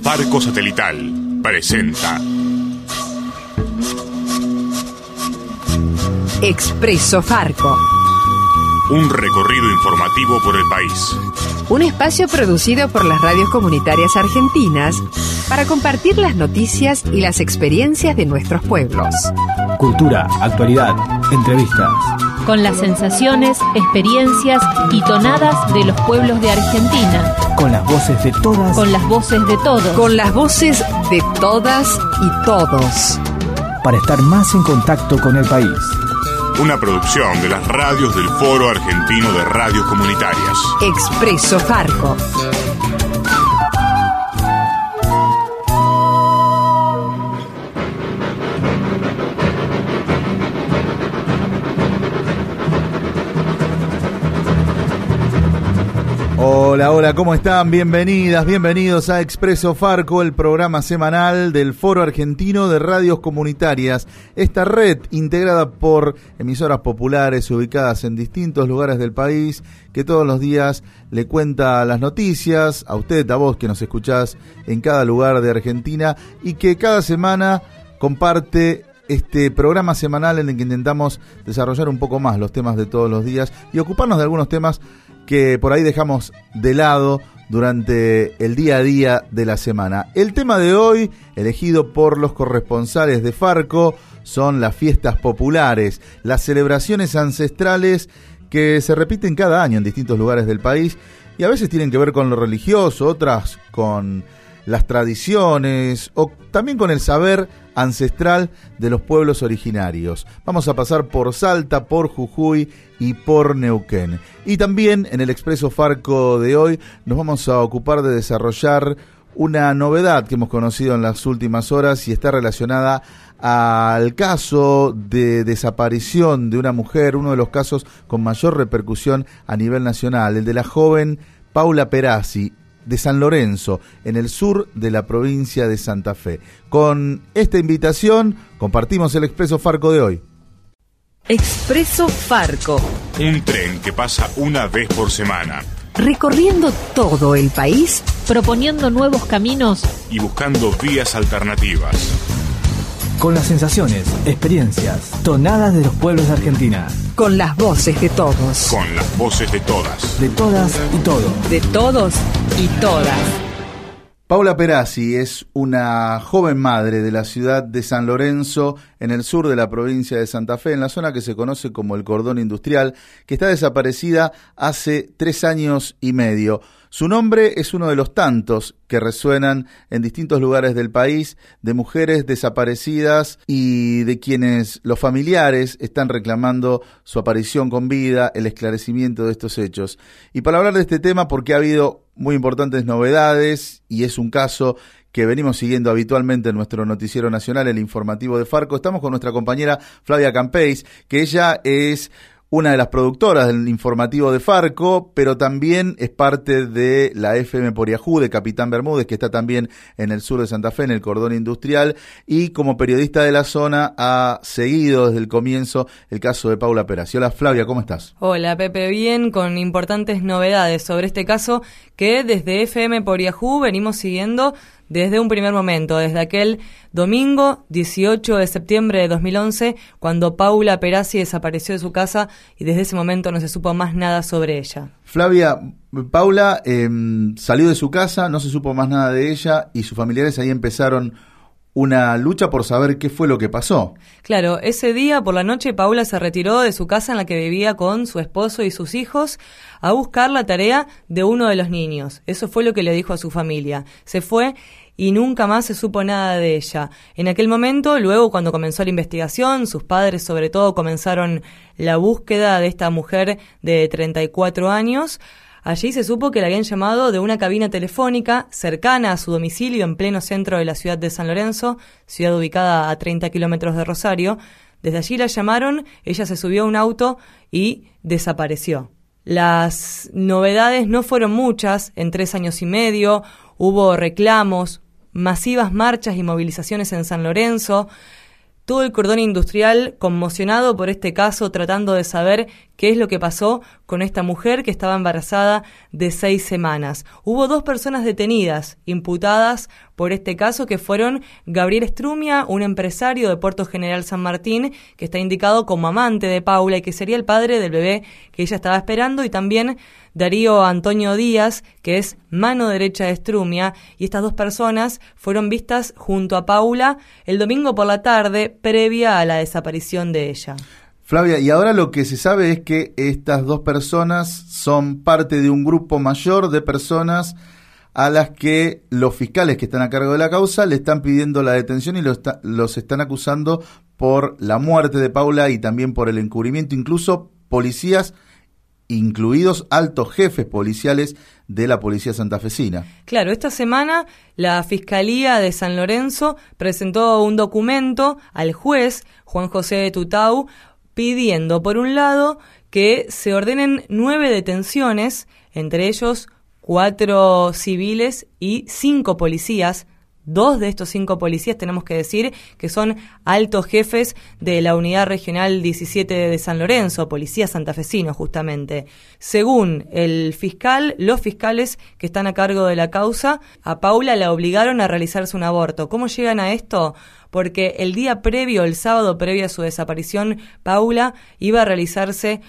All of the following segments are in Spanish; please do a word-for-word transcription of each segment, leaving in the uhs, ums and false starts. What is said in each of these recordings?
Farco Satelital presenta Expreso Farco. Un recorrido informativo por el país. Un espacio producido por las radios comunitarias argentinas para compartir las noticias y las experiencias de nuestros pueblos. Cultura, actualidad, entrevistas. Con las sensaciones, experiencias y tonadas de los pueblos de Argentina. Con las voces de todas. Con las voces de todos. Con las voces de todas y todos. Para estar más en contacto con el país. Una producción de las radios del Foro Argentino de Radios Comunitarias. Expreso Farco. Hola, hola, ¿cómo están? Bienvenidas, bienvenidos a Expreso Farco, el programa semanal del Foro Argentino de Radios Comunitarias. Esta red integrada por emisoras populares ubicadas en distintos lugares del país, que todos los días le cuenta las noticias a usted, a vos que nos escuchás en cada lugar de Argentina, y que cada semana comparte este programa semanal en el que intentamos desarrollar un poco más los temas de todos los días y ocuparnos de algunos temas que por ahí dejamos de lado durante el día a día de la semana. El tema de hoy, elegido por los corresponsales de Farco, son las fiestas populares, las celebraciones ancestrales que se repiten cada año en distintos lugares del país y a veces tienen que ver con lo religioso, otras con las tradiciones o también con el saber ancestral de los pueblos originarios. Vamos a pasar por Salta, por Jujuy y por Neuquén. Y también en el Expreso Farco de hoy nos vamos a ocupar de desarrollar una novedad que hemos conocido en las últimas horas y está relacionada al caso de desaparición de una mujer, uno de los casos con mayor repercusión a nivel nacional, el de la joven Paula Perazzi, de San Lorenzo, en el sur de la provincia de Santa Fe. Con esta invitación compartimos el Expreso Farco de hoy. Expreso Farco. Un tren que pasa una vez por semana. Recorriendo todo el país, proponiendo nuevos caminos y buscando vías alternativas. Con las sensaciones, experiencias, tonadas de los pueblos de Argentina. Con las voces de todos. Con las voces de todas. De todas y todos. De todos y todas. Paula Perazzi es una joven madre de la ciudad de San Lorenzo, en el sur de la provincia de Santa Fe, en la zona que se conoce como el Cordón Industrial, que está desaparecida hace tres años y medio. Su nombre es uno de los tantos que resuenan en distintos lugares del país, de mujeres desaparecidas y de quienes los familiares están reclamando su aparición con vida, el esclarecimiento de estos hechos. Y para hablar de este tema, porque ha habido muy importantes novedades y es un caso que venimos siguiendo habitualmente en nuestro noticiero nacional, el informativo de Farco, estamos con nuestra compañera Flavia Campeis, que ella es una de las productoras del informativo de Farco, pero también es parte de la F M Poriajú de Capitán Bermúdez, que está también en el sur de Santa Fe, en el Cordón Industrial, y como periodista de la zona ha seguido desde el comienzo el caso de Paula Perazzi. Hola Flavia, ¿cómo estás? Hola Pepe, bien, con importantes novedades sobre este caso que desde F M Poriajú venimos siguiendo desde un primer momento, desde aquel domingo dieciocho de septiembre de dos mil once, cuando Paula Perazzi desapareció de su casa y desde ese momento no se supo más nada sobre ella. Flavia, Paula eh, salió de su casa, no se supo más nada de ella y sus familiares ahí empezaron una lucha por saber qué fue lo que pasó. Claro, ese día por la noche Paula se retiró de su casa en la que vivía con su esposo y sus hijos a buscar la tarea de uno de los niños. Eso fue lo que le dijo a su familia. Se fue y nunca más se supo nada de ella. En aquel momento, luego cuando comenzó la investigación, sus padres sobre todo comenzaron la búsqueda de esta mujer de treinta y cuatro años. Allí se supo que la habían llamado de una cabina telefónica cercana a su domicilio en pleno centro de la ciudad de San Lorenzo, ciudad ubicada a treinta kilómetros de Rosario. Desde allí la llamaron, ella se subió a un auto y desapareció. Las novedades no fueron muchas, en tres años y medio hubo reclamos, masivas marchas y movilizaciones en San Lorenzo, todo el cordón industrial conmocionado por este caso, tratando de saber qué es lo que pasó con esta mujer que estaba embarazada de seis semanas. Hubo dos personas detenidas, imputadas por este caso, que fueron Gabriel Strumia, un empresario de Puerto General San Martín, que está indicado como amante de Paula y que sería el padre del bebé que ella estaba esperando, y también Darío Antonio Díaz, que es mano derecha de Strumia, y estas dos personas fueron vistas junto a Paula el domingo por la tarde, previa a la desaparición de ella. Flavia, y ahora lo que se sabe es que estas dos personas son parte de un grupo mayor de personas a las que los fiscales que están a cargo de la causa le están pidiendo la detención y los, está, los están acusando por la muerte de Paula y también por el encubrimiento, incluso policías, incluidos altos jefes policiales de la policía santafesina. Claro, esta semana la Fiscalía de San Lorenzo presentó un documento al juez Juan José de Tutau pidiendo, por un lado, que se ordenen nueve detenciones, entre ellos cuatro civiles y cinco policías. Dos de estos cinco policías, tenemos que decir, que son altos jefes de la Unidad Regional diecisiete de San Lorenzo, policía santafesino justamente. Según el fiscal, los fiscales que están a cargo de la causa, a Paula la obligaron a realizarse un aborto. ¿Cómo llegan a esto? Porque el día previo, el sábado previo a su desaparición, Paula iba a realizarse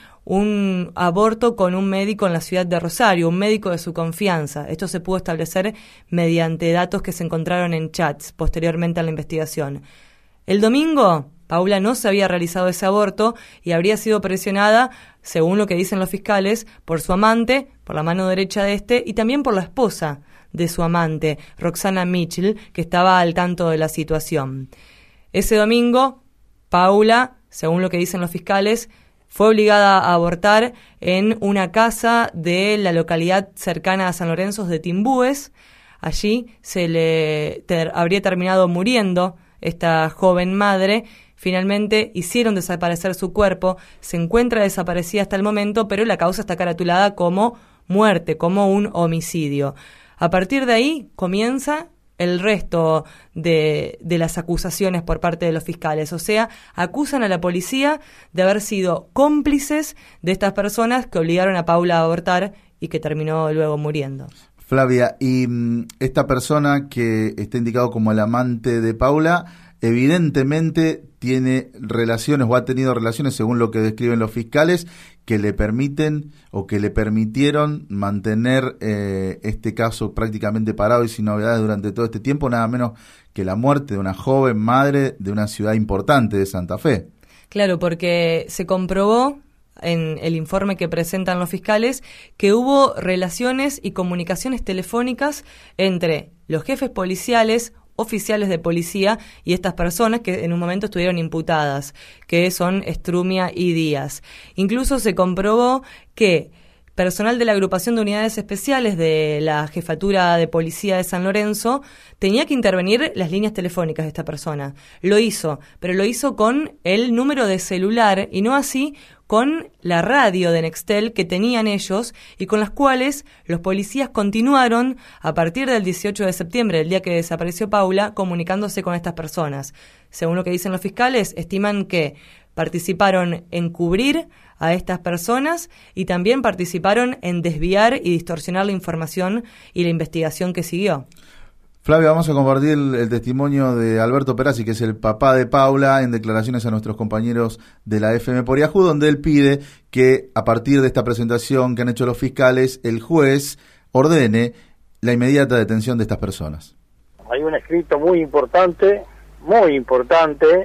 un aborto con un médico en la ciudad de Rosario, un médico de su confianza. Esto se pudo establecer mediante datos que se encontraron en chats posteriormente a la investigación. El domingo, Paula no se había realizado ese aborto y habría sido presionada, según lo que dicen los fiscales, por su amante, por la mano derecha de este, y también por la esposa de su amante, Roxana Mitchell, que estaba al tanto de la situación. Ese domingo, Paula, según lo que dicen los fiscales, fue obligada a abortar en una casa de la localidad cercana a San Lorenzo de Timbúes. Allí se le ter- habría terminado muriendo esta joven madre. Finalmente hicieron desaparecer su cuerpo. Se encuentra desaparecida hasta el momento, pero la causa está caratulada como muerte, como un homicidio. A partir de ahí comienza el resto de, de las acusaciones por parte de los fiscales. O sea, acusan a la policía de haber sido cómplices de estas personas que obligaron a Paula a abortar y que terminó luego muriendo. Flavia, y mm, esta persona que está indicado como el amante de Paula, evidentemente tiene relaciones o ha tenido relaciones, según lo que describen los fiscales, que le permiten o que le permitieron mantener eh, este caso prácticamente parado y sin novedades durante todo este tiempo, nada menos que la muerte de una joven madre de una ciudad importante de Santa Fe. Claro, porque se comprobó en el informe que presentan los fiscales que hubo relaciones y comunicaciones telefónicas entre los jefes policiales, oficiales de policía y estas personas que en un momento estuvieron imputadas, que son Strumia y Díaz. Incluso se comprobó que personal de la agrupación de unidades especiales de la Jefatura de Policía de San Lorenzo tenía que intervenir las líneas telefónicas de esta persona. Lo hizo, pero lo hizo con el número de celular y no así con la radio de Nextel que tenían ellos y con las cuales los policías continuaron a partir del dieciocho de septiembre, el día que desapareció Paula, comunicándose con estas personas. Según lo que dicen los fiscales, estiman que participaron en cubrir a estas personas y también participaron en desviar y distorsionar la información y la investigación que siguió. Flavia, vamos a compartir el, el testimonio de Alberto Perazzi, que es el papá de Paula, en declaraciones a nuestros compañeros de la F M por Yahoo, donde él pide que a partir de esta presentación que han hecho los fiscales, el juez ordene la inmediata detención de estas personas. Hay un escrito muy importante, muy importante,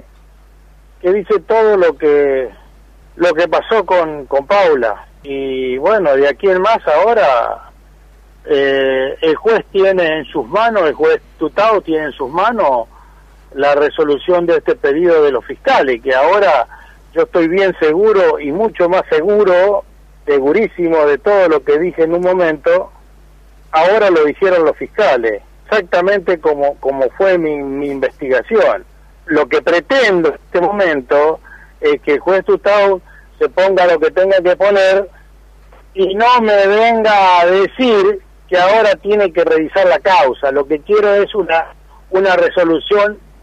que dice todo lo que lo que pasó con, con Paula. Y bueno, de aquí en más ahora eh, el juez tiene en sus manos, el juez Tutau tiene en sus manos la resolución de este pedido de los fiscales, que ahora yo estoy bien seguro y mucho más seguro, segurísimo de todo lo que dije en un momento, ahora lo dijeron los fiscales, exactamente como, como fue mi, mi investigación. Lo que pretendo en este momento es que el juez Tutau se ponga lo que tenga que poner y no me venga a decir que ahora tiene que revisar la causa. Lo que quiero es una una resolución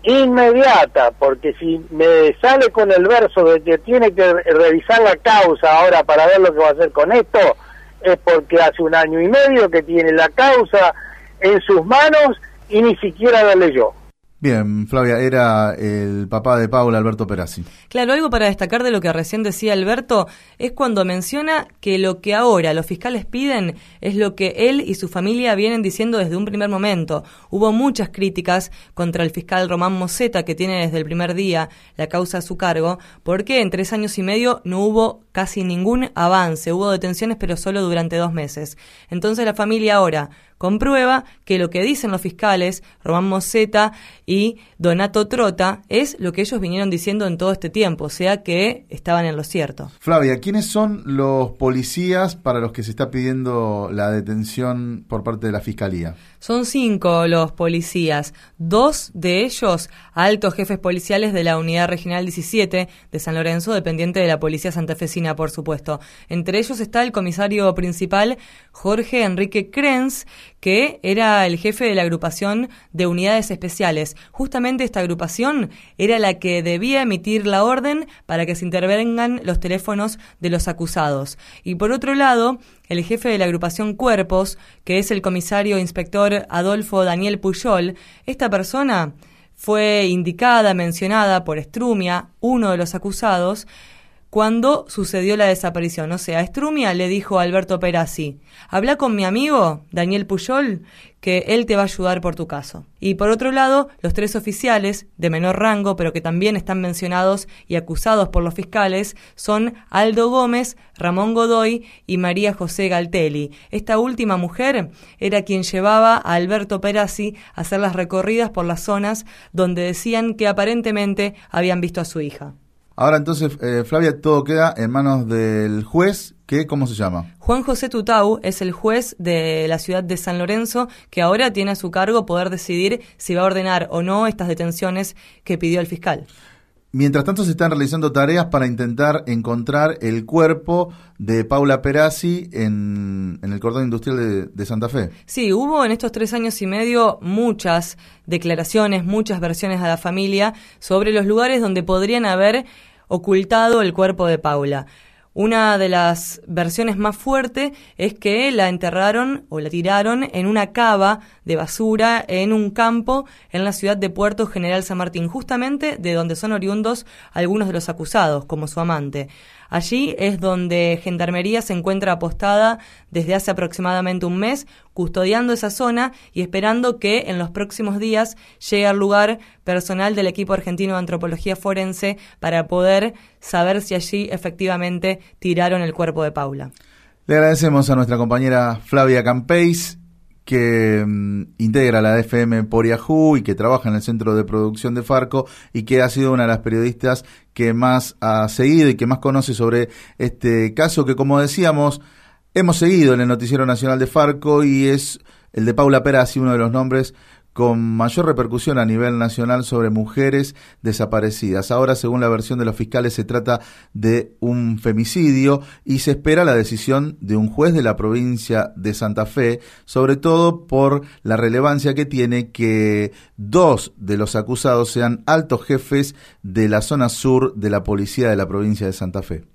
inmediata, porque si me sale con el verso de que tiene que revisar la causa ahora para ver lo que va a hacer con esto, es porque hace un año y medio que tiene la causa en sus manos y ni siquiera la leyó. Bien, Flavia, era el papá de Paula, Alberto Perazzi. Claro, algo para destacar de lo que recién decía Alberto es cuando menciona que lo que ahora los fiscales piden es lo que él y su familia vienen diciendo desde un primer momento. Hubo muchas críticas contra el fiscal Román Moseta, que tiene desde el primer día la causa a su cargo, porque en tres años y medio no hubo casi ningún avance, hubo detenciones pero solo durante dos meses. Entonces la familia ahora comprueba que lo que dicen los fiscales, Román Moseta y Donato Trota, es lo que ellos vinieron diciendo en todo este tiempo, o sea que estaban en lo cierto. Flavia, ¿quiénes son los policías para los que se está pidiendo la detención por parte de la Fiscalía? Son cinco los policías, dos de ellos altos jefes policiales de la Unidad Regional diecisiete de San Lorenzo, dependiente de la Policía Santafesina, por supuesto. Entre ellos está el comisario principal, Jorge Enrique Krenz, que era el jefe de la agrupación de unidades especiales. Justamente esta agrupación era la que debía emitir la orden para que se intervengan los teléfonos de los acusados. Y por otro lado, el jefe de la agrupación Cuerpos, que es el comisario inspector Adolfo Daniel Puyol, esta persona fue indicada, mencionada por Strumia, uno de los acusados, cuando sucedió la desaparición. O sea, Strumia le dijo a Alberto Perazzi: habla con mi amigo Daniel Puyol, que él te va a ayudar por tu caso. Y por otro lado, los tres oficiales de menor rango, pero que también están mencionados y acusados por los fiscales, son Aldo Gómez, Ramón Godoy y María José Galtelli. Esta última mujer era quien llevaba a Alberto Perazzi a hacer las recorridas por las zonas donde decían que aparentemente habían visto a su hija. Ahora entonces, eh, Flavia, todo queda en manos del juez, que ¿cómo se llama? Juan José Tutau es el juez de la ciudad de San Lorenzo, que ahora tiene a su cargo poder decidir si va a ordenar o no estas detenciones que pidió el fiscal. Mientras tanto se están realizando tareas para intentar encontrar el cuerpo de Paula Perazzi en, en el cordón industrial de, de Santa Fe. Sí, hubo en estos tres años y medio muchas declaraciones, muchas versiones a la familia sobre los lugares donde podrían haber ocultado el cuerpo de Paula. Una de las versiones más fuertes es que la enterraron o la tiraron en una cava de basura en un campo en la ciudad de Puerto General San Martín, justamente de donde son oriundos algunos de los acusados, como su amante. Allí es donde Gendarmería se encuentra apostada desde hace aproximadamente un mes, custodiando esa zona y esperando que en los próximos días llegue al lugar personal del equipo argentino de antropología forense para poder saber si allí efectivamente tiraron el cuerpo de Paula. Le agradecemos a nuestra compañera Flavia Campeis, que um, integra la F M por Yahoo y que trabaja en el centro de producción de Farco y que ha sido una de las periodistas que más ha seguido y que más conoce sobre este caso, que, como decíamos, hemos seguido en el Noticiero Nacional de Farco, y es el de Paula Perazzi, uno de los nombres con mayor repercusión a nivel nacional sobre mujeres desaparecidas. Ahora, según la versión de los fiscales, se trata de un femicidio y se espera la decisión de un juez de la provincia de Santa Fe, sobre todo por la relevancia que tiene que dos de los acusados sean altos jefes de la zona sur de la policía de la provincia de Santa Fe.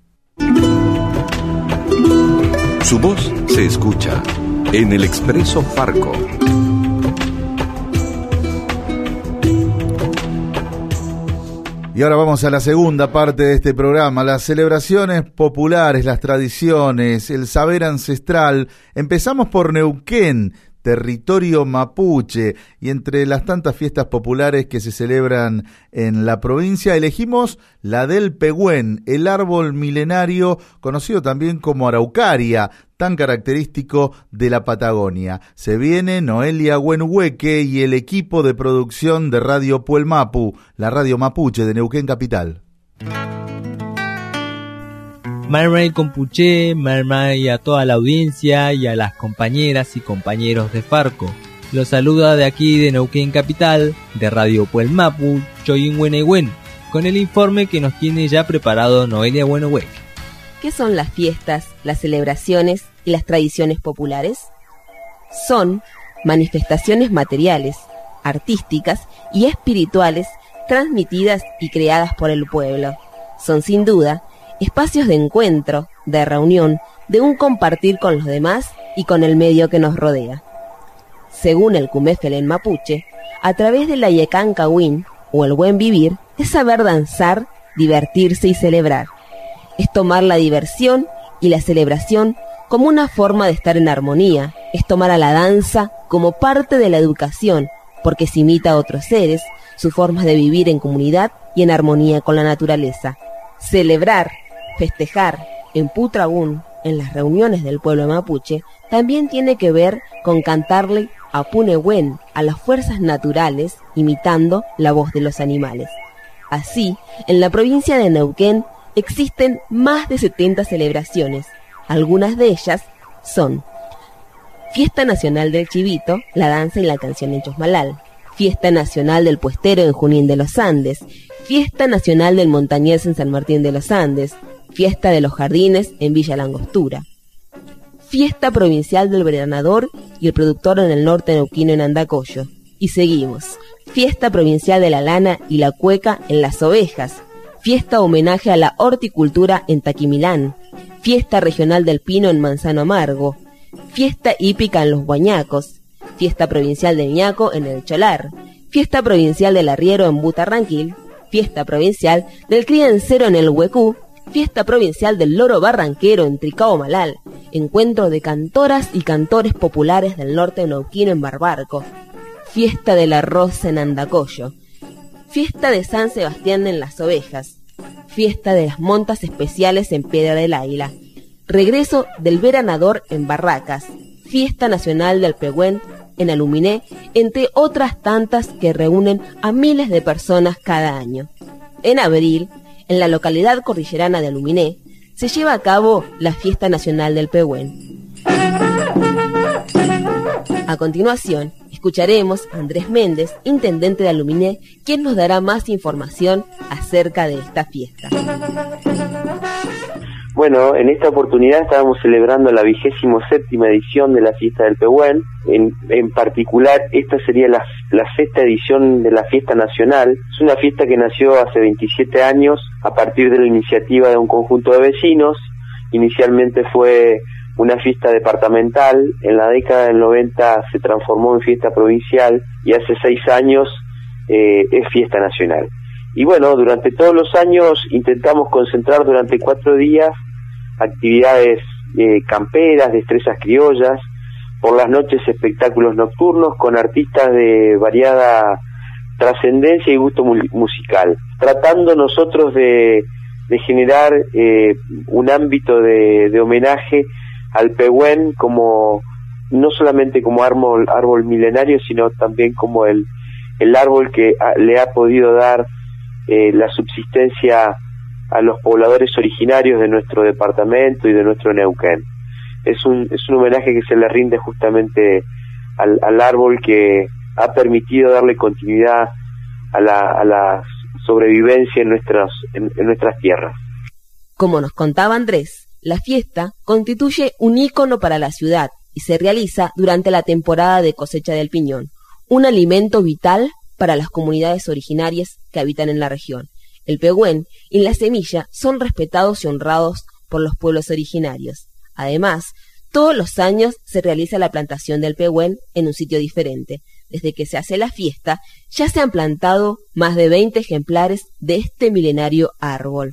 Su voz se escucha en el Expreso Farco. Y ahora vamos a la segunda parte de este programa, las celebraciones populares, las tradiciones, el saber ancestral. Empezamos por Neuquén, territorio mapuche, y entre las tantas fiestas populares que se celebran en la provincia, elegimos la del Pehuen, el árbol milenario conocido también como araucaria, tan característico de la Patagonia. Se viene Noelia Huenuhueque y el equipo de producción de Radio Puel Mapu, la radio mapuche de Neuquén Capital. Marmay Compuché, Marmay a toda la audiencia y a las compañeras y compañeros de Farco. Los saluda de aquí de Neuquén Capital, de Radio Puel Mapu, Choyin Huenehuen, con el informe que nos tiene ya preparado Noelia Huenuhueque. ¿Qué son las fiestas, las celebraciones y las tradiciones populares? Son manifestaciones materiales, artísticas y espirituales transmitidas y creadas por el pueblo. Son sin duda espacios de encuentro, de reunión, de un compartir con los demás y con el medio que nos rodea. Según el Cumefelen mapuche, a través de la Yecan Cawin, o el buen vivir, es saber danzar, divertirse y celebrar. Es tomar la diversión y la celebración como una forma de estar en armonía, es tomar a la danza como parte de la educación, porque se imita a otros seres, sus formas de vivir en comunidad y en armonía con la naturaleza. Celebrar, festejar, en Putragún, en las reuniones del pueblo mapuche, también tiene que ver con cantarle a Punehuen, a las fuerzas naturales, imitando la voz de los animales. Así, en la provincia de Neuquén existen más de setenta celebraciones. Algunas de ellas son Fiesta Nacional del Chivito, la danza y la canción en Chosmalal; Fiesta Nacional del Puestero en Junín de los Andes; Fiesta Nacional del Montañés en San Martín de los Andes; Fiesta de los Jardines en Villa Langostura; Fiesta Provincial del Veranador y el Productor en el norte neuquino en Andacollo. Y seguimos. Fiesta Provincial de la Lana y la Cueca en Las Ovejas; Fiesta Homenaje a la Horticultura en Taquimilán; Fiesta Regional del Pino en Manzano Amargo; Fiesta Hípica en Los Guañacos; Fiesta Provincial del Ñaco en El Cholar; Fiesta Provincial del Arriero en Butarranquil; Fiesta Provincial del Criancero en El Huecú; Fiesta Provincial del Loro Barranquero en Tricao Malal; Encuentro de cantoras y cantores populares del norte neuquino en Barbarco; Fiesta de la Rosa en Andacollo; Fiesta de San Sebastián en Las Ovejas; Fiesta de las Montas Especiales en Piedra del Águila; Regreso del Veranador en Barracas; Fiesta Nacional del Pehuen en Aluminé, entre otras tantas que reúnen a miles de personas cada año. En abril, en la localidad cordillerana de Aluminé, se lleva a cabo la Fiesta Nacional del Pehuen. A continuación, escucharemos a Andrés Méndez, intendente de Aluminé, quien nos dará más información acerca de esta fiesta. Bueno, en esta oportunidad estábamos celebrando la vigésimo séptima edición de la Fiesta del Pehuen. En, en particular, esta sería la, la sexta edición de la Fiesta Nacional. Es una fiesta que nació hace veintisiete años a partir de la iniciativa de un conjunto de vecinos. Inicialmente fue una fiesta departamental, en la década del noventa se transformó en fiesta provincial y hace seis años eh, es fiesta nacional. Y bueno, durante todos los años intentamos concentrar durante cuatro días actividades eh, camperas, destrezas criollas, por las noches espectáculos nocturnos con artistas de variada trascendencia y gusto mu- musical, tratando nosotros de, de generar eh, un ámbito de, de homenaje al Pehuen como no solamente como árbol, árbol milenario, sino también como el, el árbol que a, le ha podido dar eh, la subsistencia a los pobladores originarios de nuestro departamento y de nuestro Neuquén. Es un, es un homenaje que se le rinde justamente al, al árbol que ha permitido darle continuidad a la, a la sobrevivencia en nuestras, en, en nuestras tierras. Como nos contaba Andrés, la fiesta constituye un ícono para la ciudad y se realiza durante la temporada de cosecha del piñón, un alimento vital para las comunidades originarias que habitan en la región. El Pehuen y la semilla son respetados y honrados por los pueblos originarios. Además, todos los años se realiza la plantación del Pehuen en un sitio diferente. Desde que se hace la fiesta, ya se han plantado más de veinte ejemplares de este milenario árbol.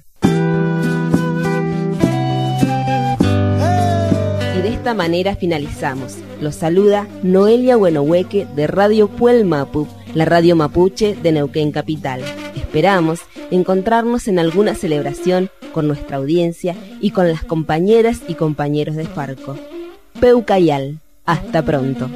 Y de esta manera finalizamos. Los saluda Noelia Buenohueque de Radio Puel Mapu, la radio mapuche de Neuquén Capital. Esperamos encontrarnos en alguna celebración con nuestra audiencia y con las compañeras y compañeros de Farco. Peucayal, hasta pronto.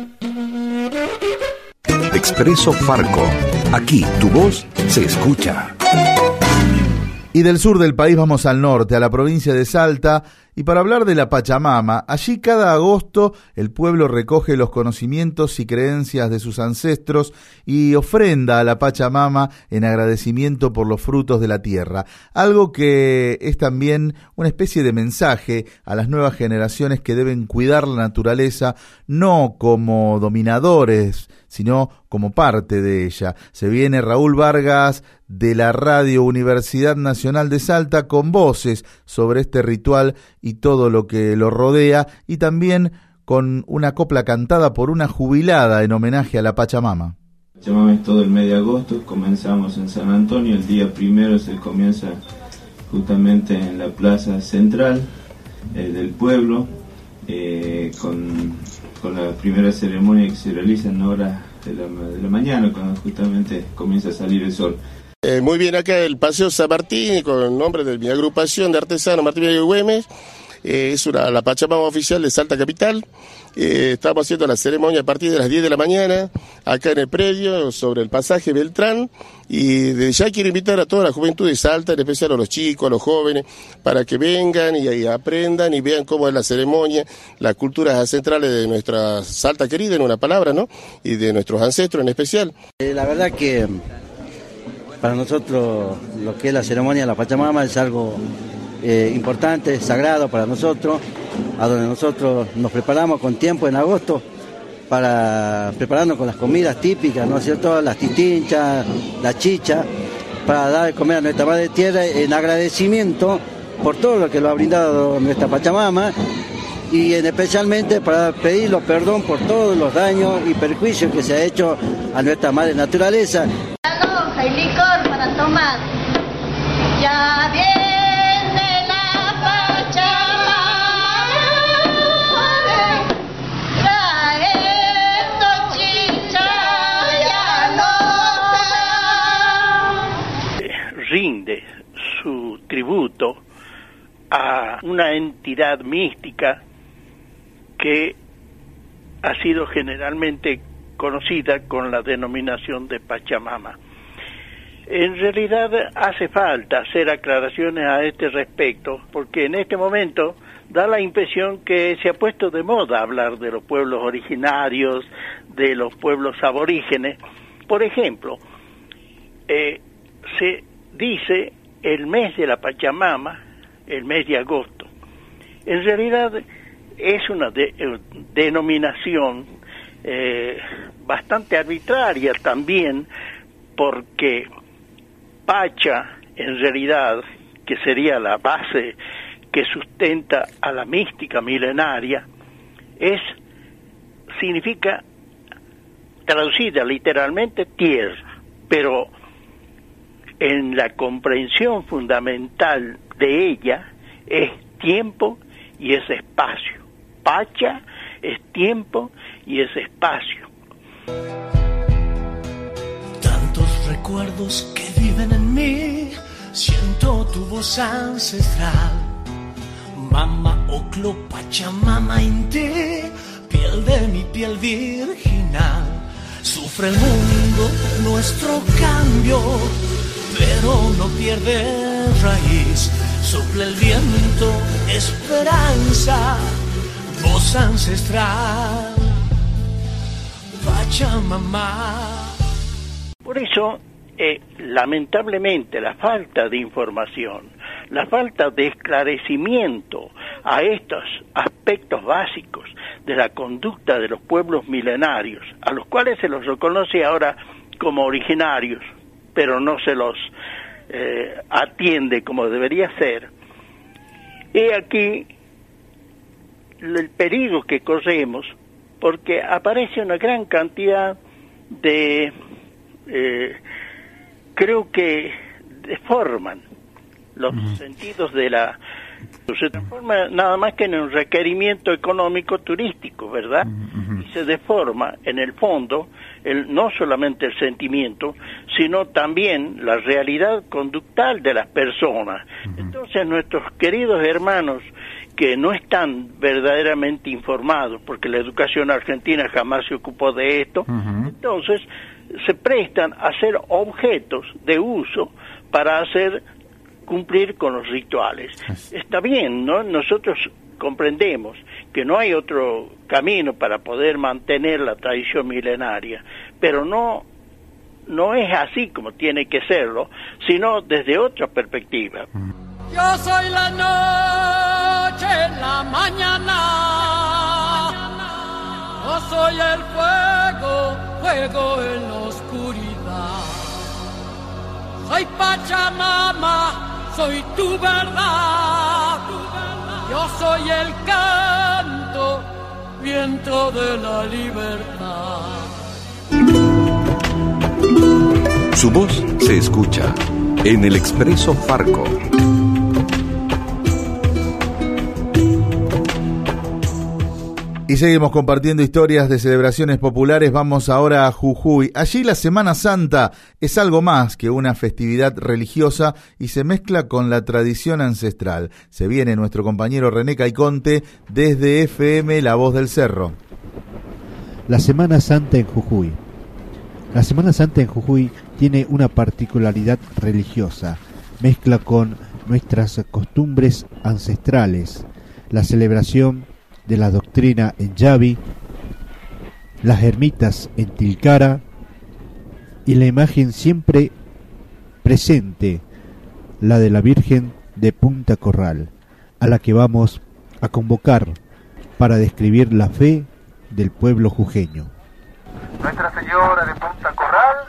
Expreso Farco. Aquí tu voz se escucha. Y del sur del país vamos al norte, a la provincia de Salta, Y para hablar de la Pachamama, allí cada agosto el pueblo recoge los conocimientos y creencias de sus ancestros y ofrenda a la Pachamama en agradecimiento por los frutos de la tierra, algo que es también una especie de mensaje a las nuevas generaciones que deben cuidar la naturaleza no como dominadores, sino como parte de ella. Se viene Raúl Vargas de la Radio Universidad Nacional de Salta con voces sobre este ritual y todo lo que lo rodea, y también con una copla cantada por una jubilada en homenaje a la Pachamama. Pachamama es todo el mes de agosto, comenzamos en San Antonio, el día primero se comienza justamente en la plaza central eh, del pueblo, eh, con, con la primera ceremonia que se realiza en horas de la, de la mañana, cuando justamente comienza a salir el sol. Eh, muy bien, acá el Paseo San Martín, con el nombre de mi agrupación de artesanos Martín Vidal y Güemes, eh, es una, la Pachamama oficial de Salta Capital. Eh, estamos haciendo la ceremonia a partir de las diez de la mañana, acá en el predio, sobre el pasaje Beltrán, y desde ya quiero invitar a toda la juventud de Salta, en especial a los chicos, a los jóvenes, para que vengan y, y aprendan y vean cómo es la ceremonia, las culturas ancestrales de nuestra Salta querida, en una palabra, ¿no? Y de nuestros ancestros en especial. Eh, la verdad que para nosotros lo que es la ceremonia de la Pachamama es algo eh, importante, sagrado para nosotros, a donde nosotros nos preparamos con tiempo en agosto para prepararnos con las comidas típicas, ¿no es cierto? Las titinchas, la chicha, para dar de comer a nuestra madre tierra en agradecimiento por todo lo que lo ha brindado nuestra Pachamama, y en especialmente para pedirle perdón por todos los daños y perjuicios que se ha hecho a nuestra madre naturaleza. Y licor para tomar. Ya viene la Pachamama, traendo chicha y alota. Rinde su tributo a una entidad mística que ha sido generalmente conocida con la denominación de Pachamama. En realidad hace falta hacer aclaraciones a este respecto, porque en este momento da la impresión que se ha puesto de moda hablar de los pueblos originarios, de los pueblos aborígenes. Por ejemplo, eh, se dice el mes de la Pachamama, el mes de agosto. En realidad es una de, eh, denominación eh, bastante arbitraria también, porque Pacha, en realidad, que sería la base que sustenta a la mística milenaria, es significa, traducida literalmente, tierra, pero en la comprensión fundamental de ella es tiempo y es espacio. Pacha es tiempo y es espacio. Tantos recuerdos que viven en mí, siento tu voz ancestral. Mama Oclo Pachamama Inti, piel de mi piel virginal. Sufre el mundo nuestro cambio, pero no pierde raíz. Sopla el viento, esperanza, voz ancestral, Pachamama. Por eso, eh, lamentablemente, la falta de información, la falta de esclarecimiento a estos aspectos básicos de la conducta de los pueblos milenarios, a los cuales se los reconoce ahora como originarios, pero no se los eh, atiende como debería ser. He aquí el peligro que corremos, porque aparece una gran cantidad de, eh, creo que deforman los uh-huh. sentidos de la... Se transforma nada más que en un requerimiento económico turístico, ¿verdad? Uh-huh. Y se deforma, en el fondo, el, no solamente el sentimiento, sino también la realidad conductual de las personas. Uh-huh. Entonces, nuestros queridos hermanos que no están verdaderamente informados, porque la educación argentina jamás se ocupó de esto, uh-huh. entonces se prestan a ser objetos de uso para hacer cumplir con los rituales. Está bien, ¿no? Nosotros comprendemos que no hay otro camino para poder mantener la tradición milenaria, pero no no es así como tiene que serlo, sino desde otra perspectiva. Yo soy la noche, la mañana, yo soy el fuego, fuego en la oscuridad. Soy Pachamama, soy tu verdad. Yo soy el canto, viento de la libertad. Su voz se escucha en el Expreso Farco. Y seguimos compartiendo historias de celebraciones populares. Vamos ahora a Jujuy. Allí la Semana Santa es algo más que una festividad religiosa y se mezcla con la tradición ancestral. Se viene nuestro compañero René Caiconte desde F M La Voz del Cerro. La Semana Santa en Jujuy. La Semana Santa en Jujuy tiene una particularidad religiosa. Mezcla con nuestras costumbres ancestrales. La celebración de la doctrina en Yavi, las ermitas en Tilcara y la imagen siempre presente, la de la Virgen de Punta Corral, a la que vamos a convocar para describir la fe del pueblo jujeño. Nuestra Señora de Punta Corral.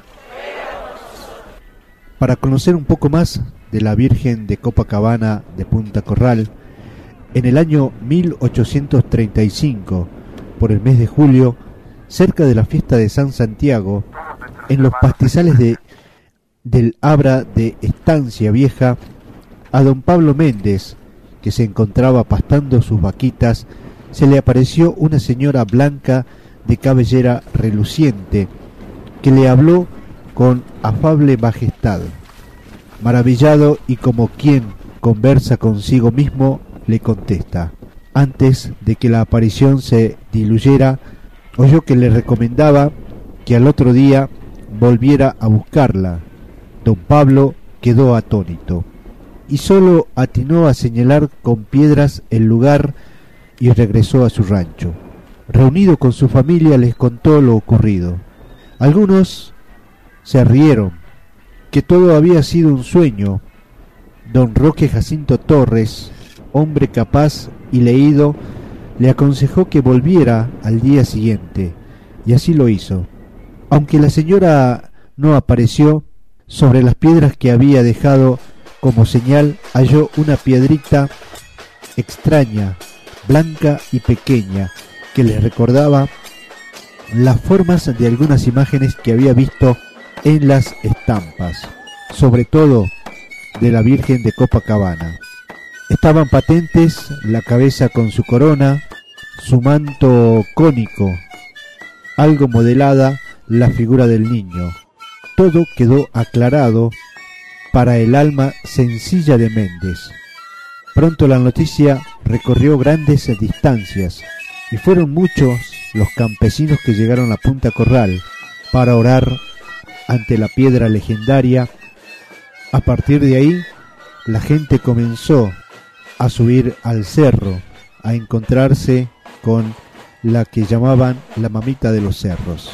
Para conocer un poco más de la Virgen de Copacabana de Punta Corral, en el año mil ochocientos treinta y cinco, por el mes de julio, cerca de la fiesta de San Santiago, en los pastizales de, del Abra de Estancia Vieja, a don Pablo Méndez, que se encontraba pastando sus vaquitas, se le apareció una señora blanca de cabellera reluciente, que le habló con afable majestad. Maravillado y como quien conversa consigo mismo, le contesta. Antes de que la aparición se diluyera, oyó que le recomendaba que al otro día volviera a buscarla. Don Pablo quedó atónito y solo atinó a señalar con piedras el lugar y regresó a su rancho. Reunido con su familia les contó lo ocurrido. Algunos se rieron, que todo había sido un sueño. Don Roque Jacinto Torres, hombre capaz y leído, le aconsejó que volviera al día siguiente, y así lo hizo. Aunque la señora no apareció, sobre las piedras que había dejado como señal halló una piedrita extraña, blanca y pequeña, que le recordaba las formas de algunas imágenes que había visto en las estampas, sobre todo de la Virgen de Copacabana. Estaban patentes la cabeza con su corona, su manto cónico, algo modelada la figura del niño. Todo quedó aclarado para el alma sencilla de Méndez. Pronto la noticia recorrió grandes distancias y fueron muchos los campesinos que llegaron a Punta Corral para orar ante la piedra legendaria. A partir de ahí, la gente comenzó a subir al cerro, a encontrarse con la que llamaban la mamita de los cerros.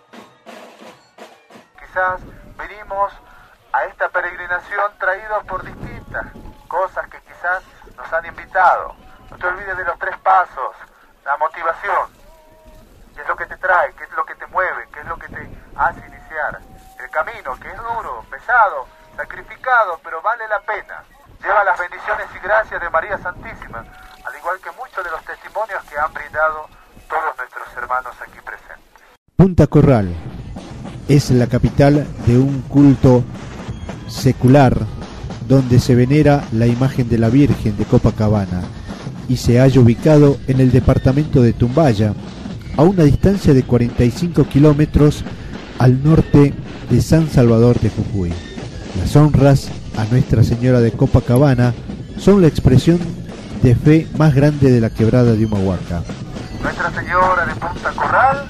Quizás venimos a esta peregrinación traídos por distintas cosas que quizás nos han invitado. No te olvides de los tres pasos, la motivación, qué es lo que te trae, qué es lo que te mueve, qué es lo que te hace iniciar. El camino, que es duro, pesado, sacrificado, pero vale la pena. Lleva las bendiciones y gracias de María Santísima, al igual que muchos de los testimonios que han brindado todos nuestros hermanos aquí presentes. Punta Corral es la capital de un culto secular donde se venera la imagen de la Virgen de Copacabana y se halla ubicado en el departamento de Tumbaya, a una distancia de cuarenta y cinco kilómetros al norte de San Salvador de Jujuy. Las honras a Nuestra Señora de Copacabana son la expresión de fe más grande de la quebrada de Humahuaca. Nuestra Señora de Punta Corral.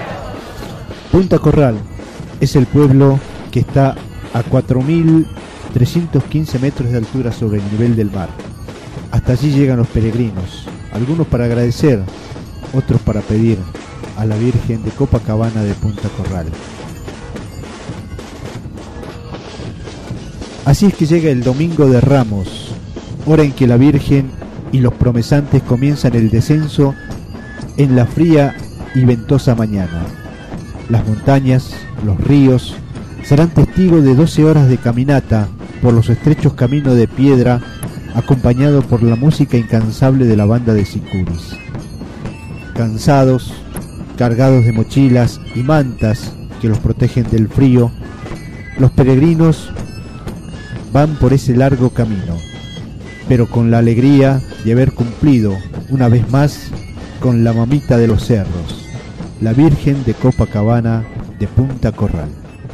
Punta Corral es el pueblo que está a cuatro mil trescientos quince metros de altura sobre el nivel del mar. Hasta allí llegan los peregrinos, algunos para agradecer, otros para pedir a la Virgen de Copacabana de Punta Corral. Así es que llega el Domingo de Ramos, hora en que la Virgen y los promesantes comienzan el descenso en la fría y ventosa mañana. Las montañas, los ríos, serán testigos de doce horas de caminata por los estrechos caminos de piedra, acompañado por la música incansable de la banda de sicuris. Cansados, cargados de mochilas y mantas que los protegen del frío, los peregrinos van por ese largo camino, pero con la alegría de haber cumplido una vez más con la mamita de los cerros, la Virgen de Copacabana de Punta Corral.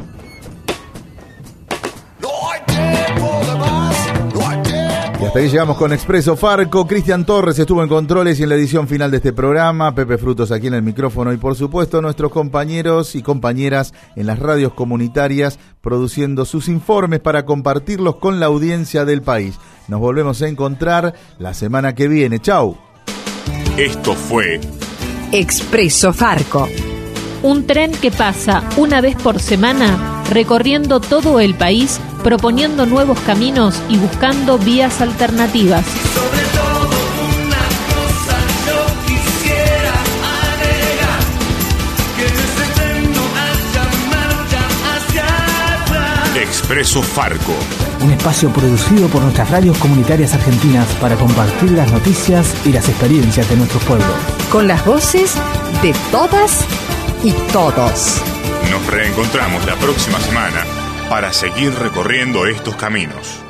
Y hasta ahí llegamos con Expreso Farco. Cristian Torres estuvo en controles y en la edición final de este programa. Pepe Frutos aquí en el micrófono y por supuesto nuestros compañeros y compañeras en las radios comunitarias produciendo sus informes para compartirlos con la audiencia del país. Nos volvemos a encontrar la semana que viene. Chau. Esto fue Expreso Farco. Un tren que pasa una vez por semana recorriendo todo el país, proponiendo nuevos caminos y buscando vías alternativas. Sobre todo una cosa yo quisiera agregar, que en ese tren no haya marcha hacia atrás. Expreso Farco. Un espacio producido por nuestras radios comunitarias argentinas para compartir las noticias y las experiencias de nuestros pueblos. Con las voces de todas y todos. Nos reencontramos la próxima semana para seguir recorriendo estos caminos.